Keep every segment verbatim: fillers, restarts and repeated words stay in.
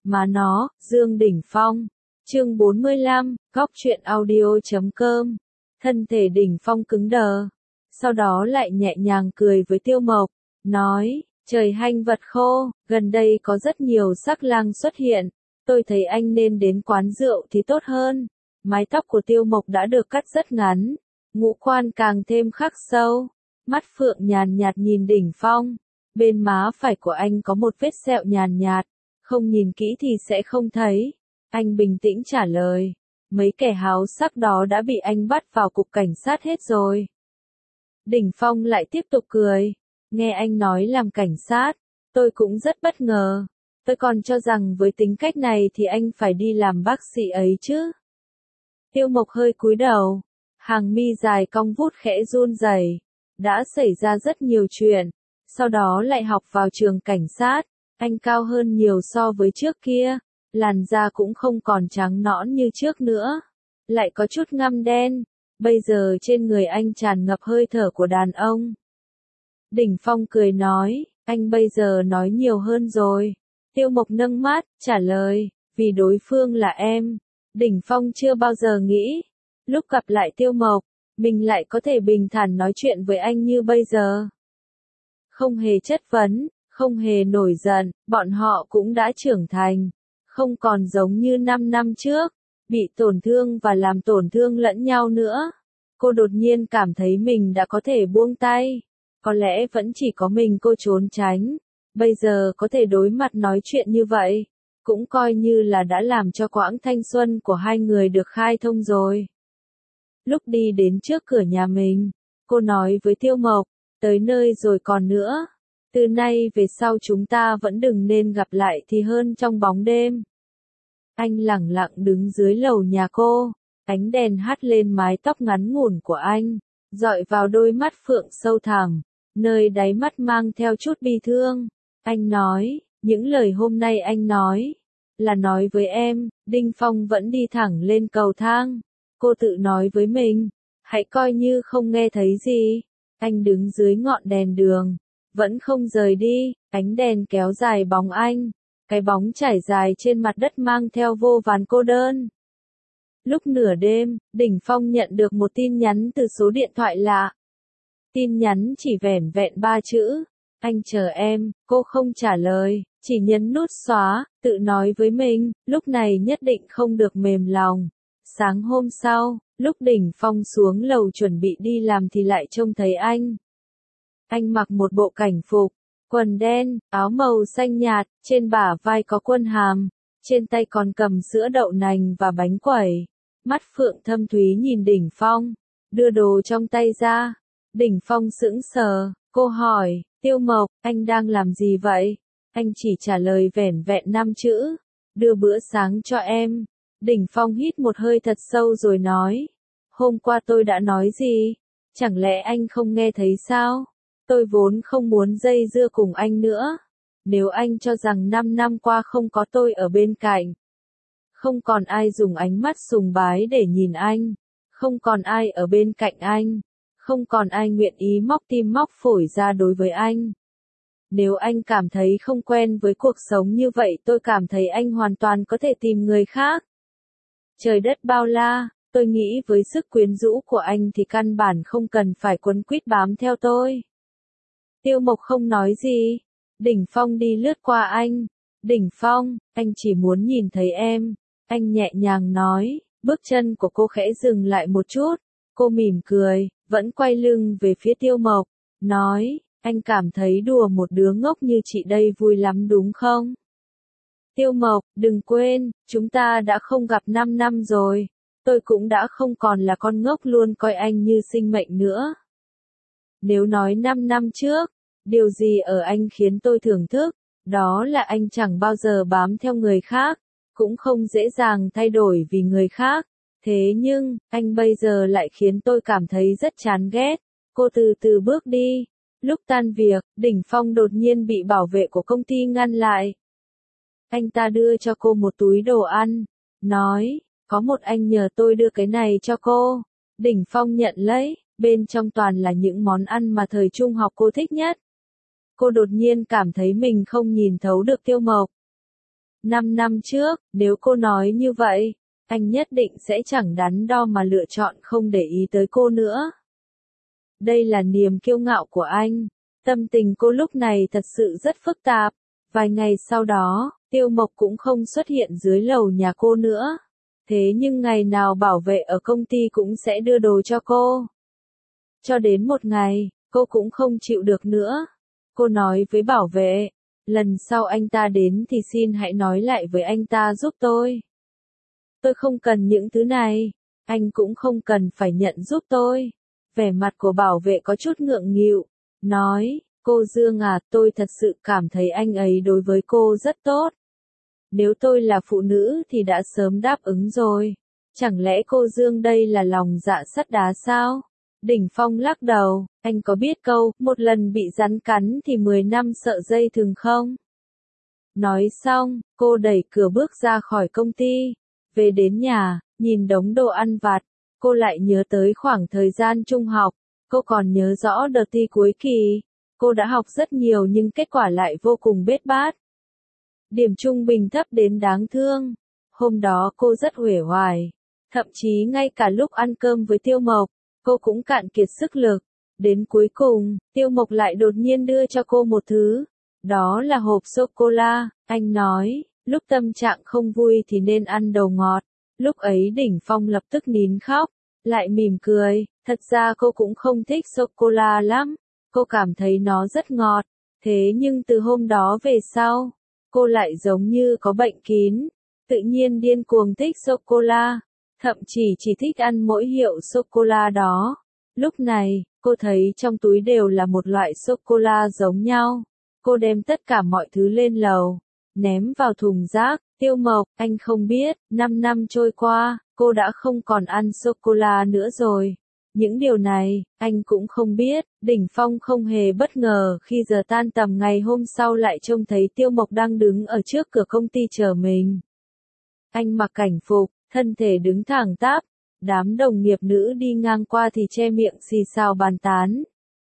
Má nó, Dương Đỉnh Phong. Chương bốn mươi lăm, góc truyện audio chấm com. Thân thể Đỉnh Phong cứng đờ. Sau đó lại nhẹ nhàng cười với Tiêu Mộc, nói, trời hanh vật khô, gần đây có rất nhiều sắc lang xuất hiện, tôi thấy anh nên đến quán rượu thì tốt hơn. Mái tóc của Tiêu Mộc đã được cắt rất ngắn, ngũ quan càng thêm khắc sâu, mắt phượng nhàn nhạt nhìn Đỉnh Phong, bên má phải của anh có một vết sẹo nhàn nhạt, không nhìn kỹ thì sẽ không thấy. Anh bình tĩnh trả lời, mấy kẻ háo sắc đó đã bị anh bắt vào cục cảnh sát hết rồi. Đỉnh Phong lại tiếp tục cười, nghe anh nói làm cảnh sát, tôi cũng rất bất ngờ, tôi còn cho rằng với tính cách này thì anh phải đi làm bác sĩ ấy chứ. Tiêu Mộc hơi cúi đầu, hàng mi dài cong vút khẽ run rẩy, đã xảy ra rất nhiều chuyện, sau đó lại học vào trường cảnh sát, anh cao hơn nhiều so với trước kia, làn da cũng không còn trắng nõn như trước nữa, lại có chút ngăm đen, bây giờ trên người anh tràn ngập hơi thở của đàn ông. Đỉnh Phong cười nói, anh bây giờ nói nhiều hơn rồi. Tiêu Mộc nâng mắt, trả lời, vì đối phương là em. Đỉnh Phong chưa bao giờ nghĩ, lúc gặp lại Tiêu Mộc, mình lại có thể bình thản nói chuyện với anh như bây giờ. Không hề chất vấn, không hề nổi giận, bọn họ cũng đã trưởng thành, không còn giống như năm năm trước, bị tổn thương và làm tổn thương lẫn nhau nữa. Cô đột nhiên cảm thấy mình đã có thể buông tay, có lẽ vẫn chỉ có mình cô trốn tránh, bây giờ có thể đối mặt nói chuyện như vậy, cũng coi như là đã làm cho quãng thanh xuân của hai người được khai thông rồi. Lúc đi đến trước cửa nhà mình, cô nói với Tiêu Mộc, tới nơi rồi còn nữa, từ nay về sau chúng ta vẫn đừng nên gặp lại thì hơn trong bóng đêm. Anh lẳng lặng đứng dưới lầu nhà cô, ánh đèn hắt lên mái tóc ngắn ngủn của anh, dọi vào đôi mắt phượng sâu thẳm, nơi đáy mắt mang theo chút bi thương. Anh nói, những lời hôm nay anh nói, là nói với em. Đinh Phong vẫn đi thẳng lên cầu thang. Cô tự nói với mình, hãy coi như không nghe thấy gì. Anh đứng dưới ngọn đèn đường, vẫn không rời đi, ánh đèn kéo dài bóng anh. Cái bóng trải dài trên mặt đất mang theo vô vàn cô đơn. Lúc nửa đêm, Đỉnh Phong nhận được một tin nhắn từ số điện thoại lạ. Tin nhắn chỉ vẻn vẹn ba chữ, anh chờ em. Cô không trả lời, chỉ nhấn nút xóa, tự nói với mình, lúc này nhất định không được mềm lòng. Sáng hôm sau, lúc Đỉnh Phong xuống lầu chuẩn bị đi làm thì lại trông thấy anh. Anh mặc một bộ cảnh phục, quần đen, áo màu xanh nhạt, trên bả vai có quân hàm, trên tay còn cầm sữa đậu nành và bánh quẩy. Mắt phượng thâm thúy nhìn Đỉnh Phong, đưa đồ trong tay ra. Đỉnh Phong sững sờ, cô hỏi, Tiêu Mộc, anh đang làm gì vậy? Anh chỉ trả lời vẻn vẹn năm chữ, đưa bữa sáng cho em. Đỉnh Phong hít một hơi thật sâu rồi nói, hôm qua tôi đã nói gì? Chẳng lẽ anh không nghe thấy sao? Tôi vốn không muốn dây dưa cùng anh nữa. Nếu anh cho rằng năm năm qua không có tôi ở bên cạnh, không còn ai dùng ánh mắt sùng bái để nhìn anh, không còn ai ở bên cạnh anh, không còn ai nguyện ý móc tim móc phổi ra đối với anh. Nếu anh cảm thấy không quen với cuộc sống như vậy, tôi cảm thấy anh hoàn toàn có thể tìm người khác. Trời đất bao la, tôi nghĩ với sức quyến rũ của anh thì căn bản không cần phải quấn quýt bám theo tôi. Tiêu Mộc không nói gì. Đỉnh Phong đi lướt qua anh. Đỉnh Phong, anh chỉ muốn nhìn thấy em. Anh nhẹ nhàng nói, bước chân của cô khẽ dừng lại một chút. Cô mỉm cười, vẫn quay lưng về phía Tiêu Mộc, nói, anh cảm thấy đùa một đứa ngốc như chị đây vui lắm đúng không? Tiêu Mộc, đừng quên, chúng ta đã không gặp năm năm rồi. Tôi cũng đã không còn là con ngốc luôn coi anh như sinh mệnh nữa. Nếu nói năm năm trước, điều gì ở anh khiến tôi thưởng thức, đó là anh chẳng bao giờ bám theo người khác, cũng không dễ dàng thay đổi vì người khác. Thế nhưng, anh bây giờ lại khiến tôi cảm thấy rất chán ghét. Cô từ từ bước đi. Lúc tan việc, Đỉnh Phong đột nhiên bị bảo vệ của công ty ngăn lại. Anh ta đưa cho cô một túi đồ ăn, nói, có một anh nhờ tôi đưa cái này cho cô. Đỉnh Phong nhận lấy, bên trong toàn là những món ăn mà thời trung học cô thích nhất. Cô đột nhiên cảm thấy mình không nhìn thấu được Tiêu Mộc. Năm năm trước, nếu cô nói như vậy, anh nhất định sẽ chẳng đắn đo mà lựa chọn không để ý tới cô nữa. Đây là niềm kiêu ngạo của anh. Tâm tình cô lúc này thật sự rất phức tạp. Vài ngày sau đó, Tiêu Mộc cũng không xuất hiện dưới lầu nhà cô nữa. Thế nhưng ngày nào bảo vệ ở công ty cũng sẽ đưa đồ cho cô. Cho đến một ngày, cô cũng không chịu được nữa. Cô nói với bảo vệ, lần sau anh ta đến thì xin hãy nói lại với anh ta giúp tôi. Tôi không cần những thứ này, anh cũng không cần phải nhận giúp tôi. Vẻ mặt của bảo vệ có chút ngượng nghịu, nói, cô Dương à, tôi thật sự cảm thấy anh ấy đối với cô rất tốt. Nếu tôi là phụ nữ thì đã sớm đáp ứng rồi. Chẳng lẽ cô Dương đây là lòng dạ sắt đá sao? Đỉnh Phong lắc đầu, anh có biết câu, một lần bị rắn cắn thì mười năm sợ dây thừng không? Nói xong, cô đẩy cửa bước ra khỏi công ty. Về đến nhà, nhìn đống đồ ăn vặt, cô lại nhớ tới khoảng thời gian trung học. Cô còn nhớ rõ đợt thi cuối kỳ. Cô đã học rất nhiều nhưng kết quả lại vô cùng bết bát. Điểm trung bình thấp đến đáng thương. Hôm đó cô rất uể oải. Thậm chí ngay cả lúc ăn cơm với Tiêu Mộc, cô cũng cạn kiệt sức lực. Đến cuối cùng, Tiêu Mộc lại đột nhiên đưa cho cô một thứ. Đó là hộp sô-cô-la. Anh nói, lúc tâm trạng không vui thì nên ăn đồ ngọt. Lúc ấy Đỉnh Phong lập tức nín khóc, lại mỉm cười. Thật ra cô cũng không thích sô-cô-la lắm. Cô cảm thấy nó rất ngọt. Thế nhưng từ hôm đó về sau, cô lại giống như có bệnh kín. Tự nhiên điên cuồng thích sô-cô-la. Thậm chí chỉ thích ăn mỗi hiệu sô-cô-la đó. Lúc này, cô thấy trong túi đều là một loại sô-cô-la giống nhau. Cô đem tất cả mọi thứ lên lầu, ném vào thùng rác. Tiêu Mộc, anh không biết, năm năm trôi qua, cô đã không còn ăn sô-cô-la nữa rồi. Những điều này, anh cũng không biết. Đỉnh Phong không hề bất ngờ khi giờ tan tầm ngày hôm sau lại trông thấy Tiêu Mộc đang đứng ở trước cửa công ty chờ mình. Anh mặc cảnh phục, thân thể đứng thẳng tắp. Đám đồng nghiệp nữ đi ngang qua thì che miệng xì xào bàn tán.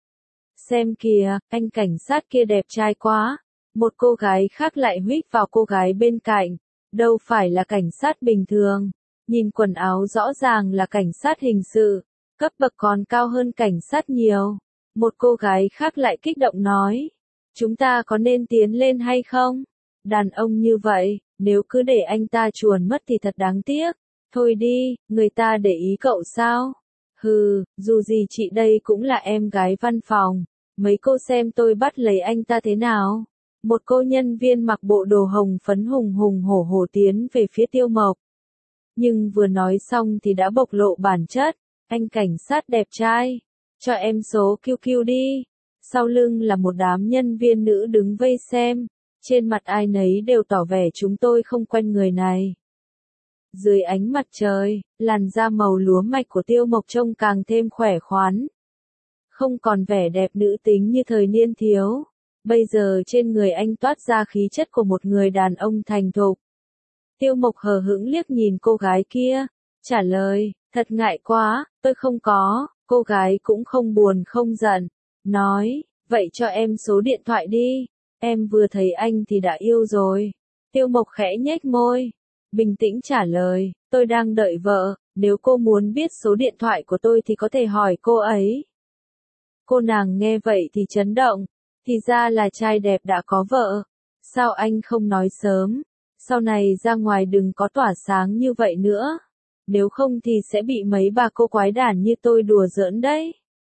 Xem kìa, anh cảnh sát kia đẹp trai quá. Một cô gái khác lại huých vào cô gái bên cạnh. Đâu phải là cảnh sát bình thường. Nhìn quần áo rõ ràng là cảnh sát hình sự. Cấp bậc còn cao hơn cảnh sát nhiều. Một cô gái khác lại kích động nói. Chúng ta có nên tiến lên hay không? Đàn ông như vậy, nếu cứ để anh ta chuồn mất thì thật đáng tiếc. Thôi đi, người ta để ý cậu sao? Hừ, dù gì chị đây cũng là em gái văn phòng. Mấy cô xem tôi bắt lấy anh ta thế nào? Một cô nhân viên mặc bộ đồ hồng phấn hùng hùng hổ hổ tiến về phía Tiêu Mộc. Nhưng vừa nói xong thì đã bộc lộ bản chất. Anh cảnh sát đẹp trai, cho em số quy quy đi. Sau lưng là một đám nhân viên nữ đứng vây xem. Trên mặt ai nấy đều tỏ vẻ chúng tôi không quen người này. Dưới ánh mặt trời, làn da màu lúa mạch của Tiêu Mộc trông càng thêm khỏe khoắn. Không còn vẻ đẹp nữ tính như thời niên thiếu. Bây giờ trên người anh toát ra khí chất của một người đàn ông thành thục. Tiêu Mộc hờ hững liếc nhìn cô gái kia. Trả lời, thật ngại quá, tôi không có. Cô gái cũng không buồn không giận. Nói, vậy cho em số điện thoại đi. Em vừa thấy anh thì đã yêu rồi. Tiêu Mộc khẽ nhếch môi. Bình tĩnh trả lời, tôi đang đợi vợ. Nếu cô muốn biết số điện thoại của tôi thì có thể hỏi cô ấy. Cô nàng nghe vậy thì chấn động. Thì ra là trai đẹp đã có vợ. Sao anh không nói sớm? Sau này ra ngoài đừng có tỏa sáng như vậy nữa. Nếu không thì sẽ bị mấy bà cô quái đản như tôi đùa giỡn đấy.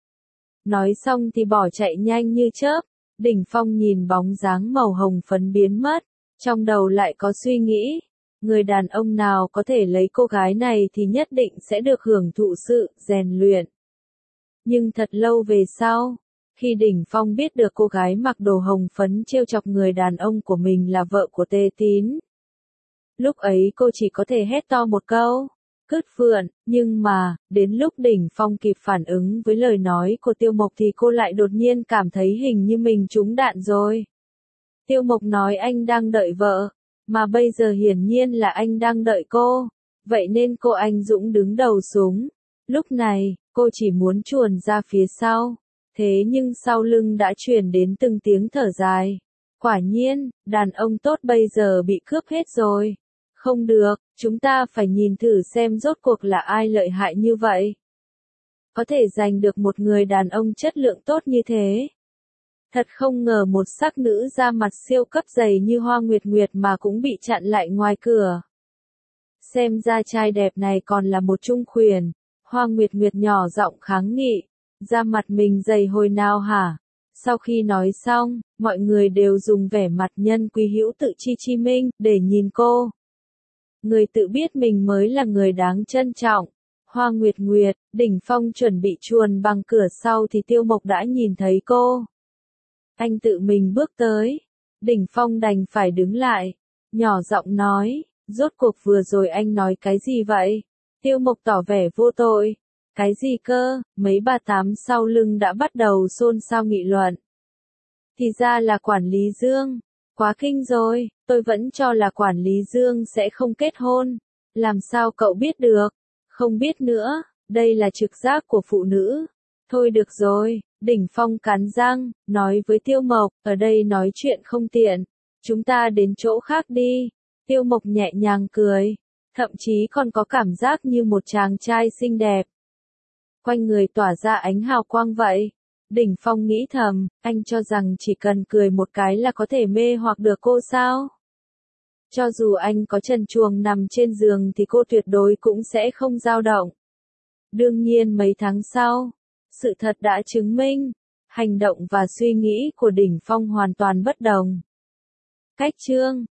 Nói xong thì bỏ chạy nhanh như chớp. Đỉnh Phong nhìn bóng dáng màu hồng phấn biến mất. Trong đầu lại có suy nghĩ. Người đàn ông nào có thể lấy cô gái này thì nhất định sẽ được hưởng thụ sự rèn luyện. Nhưng thật lâu về sau, khi Đỉnh Phong biết được cô gái mặc đồ hồng phấn trêu chọc người đàn ông của mình là vợ của Tề Tín. Lúc ấy cô chỉ có thể hét to một câu, cứt phượn, nhưng mà, đến lúc Đỉnh Phong kịp phản ứng với lời nói của Tiêu Mộc thì cô lại đột nhiên cảm thấy hình như mình trúng đạn rồi. Tiêu Mộc nói anh đang đợi vợ, mà bây giờ hiển nhiên là anh đang đợi cô, vậy nên cô anh dũng đứng đầu súng. Lúc này, cô chỉ muốn chuồn ra phía sau, thế nhưng sau lưng đã truyền đến từng tiếng thở dài. Quả nhiên, đàn ông tốt bây giờ bị cướp hết rồi. Không được, chúng ta phải nhìn thử xem rốt cuộc là ai lợi hại như vậy. Có thể giành được một người đàn ông chất lượng tốt như thế. Thật không ngờ một sắc nữ da mặt siêu cấp dày như Hoa Nguyệt Nguyệt mà cũng bị chặn lại ngoài cửa. Xem ra trai đẹp này còn là một trung khuyển. Hoa Nguyệt Nguyệt nhỏ giọng kháng nghị. Da mặt mình dày hồi nào hả? Sau khi nói xong, mọi người đều dùng vẻ mặt nhân quý hữu tự chi chi minh để nhìn cô. Người tự biết mình mới là người đáng trân trọng. Hoa Nguyệt Nguyệt, Đỉnh Phong chuẩn bị chuồn bằng cửa sau thì Tiêu Mộc đã nhìn thấy cô. Anh tự mình bước tới. Đỉnh Phong đành phải đứng lại. Nhỏ giọng nói, rốt cuộc vừa rồi anh nói cái gì vậy? Tiêu Mộc tỏ vẻ vô tội. Cái gì cơ? Mấy bà tám sau lưng đã bắt đầu xôn xao nghị luận. Thì ra là quản lý Dương. Quá kinh rồi, tôi vẫn cho là quản lý Dương sẽ không kết hôn. Làm sao cậu biết được? Không biết nữa, đây là trực giác của phụ nữ. Thôi được rồi, Đỉnh Phong cắn răng, nói với Tiêu Mộc, ở đây nói chuyện không tiện. Chúng ta đến chỗ khác đi. Tiêu Mộc nhẹ nhàng cười, thậm chí còn có cảm giác như một chàng trai xinh đẹp. Quanh người tỏa ra ánh hào quang vậy. Đỉnh Phong nghĩ thầm, anh cho rằng chỉ cần cười một cái là có thể mê hoặc được cô sao? Cho dù anh có trần truồng nằm trên giường thì cô tuyệt đối cũng sẽ không dao động. Đương nhiên mấy tháng sau, sự thật đã chứng minh, hành động và suy nghĩ của Đỉnh Phong hoàn toàn bất đồng. Cách chương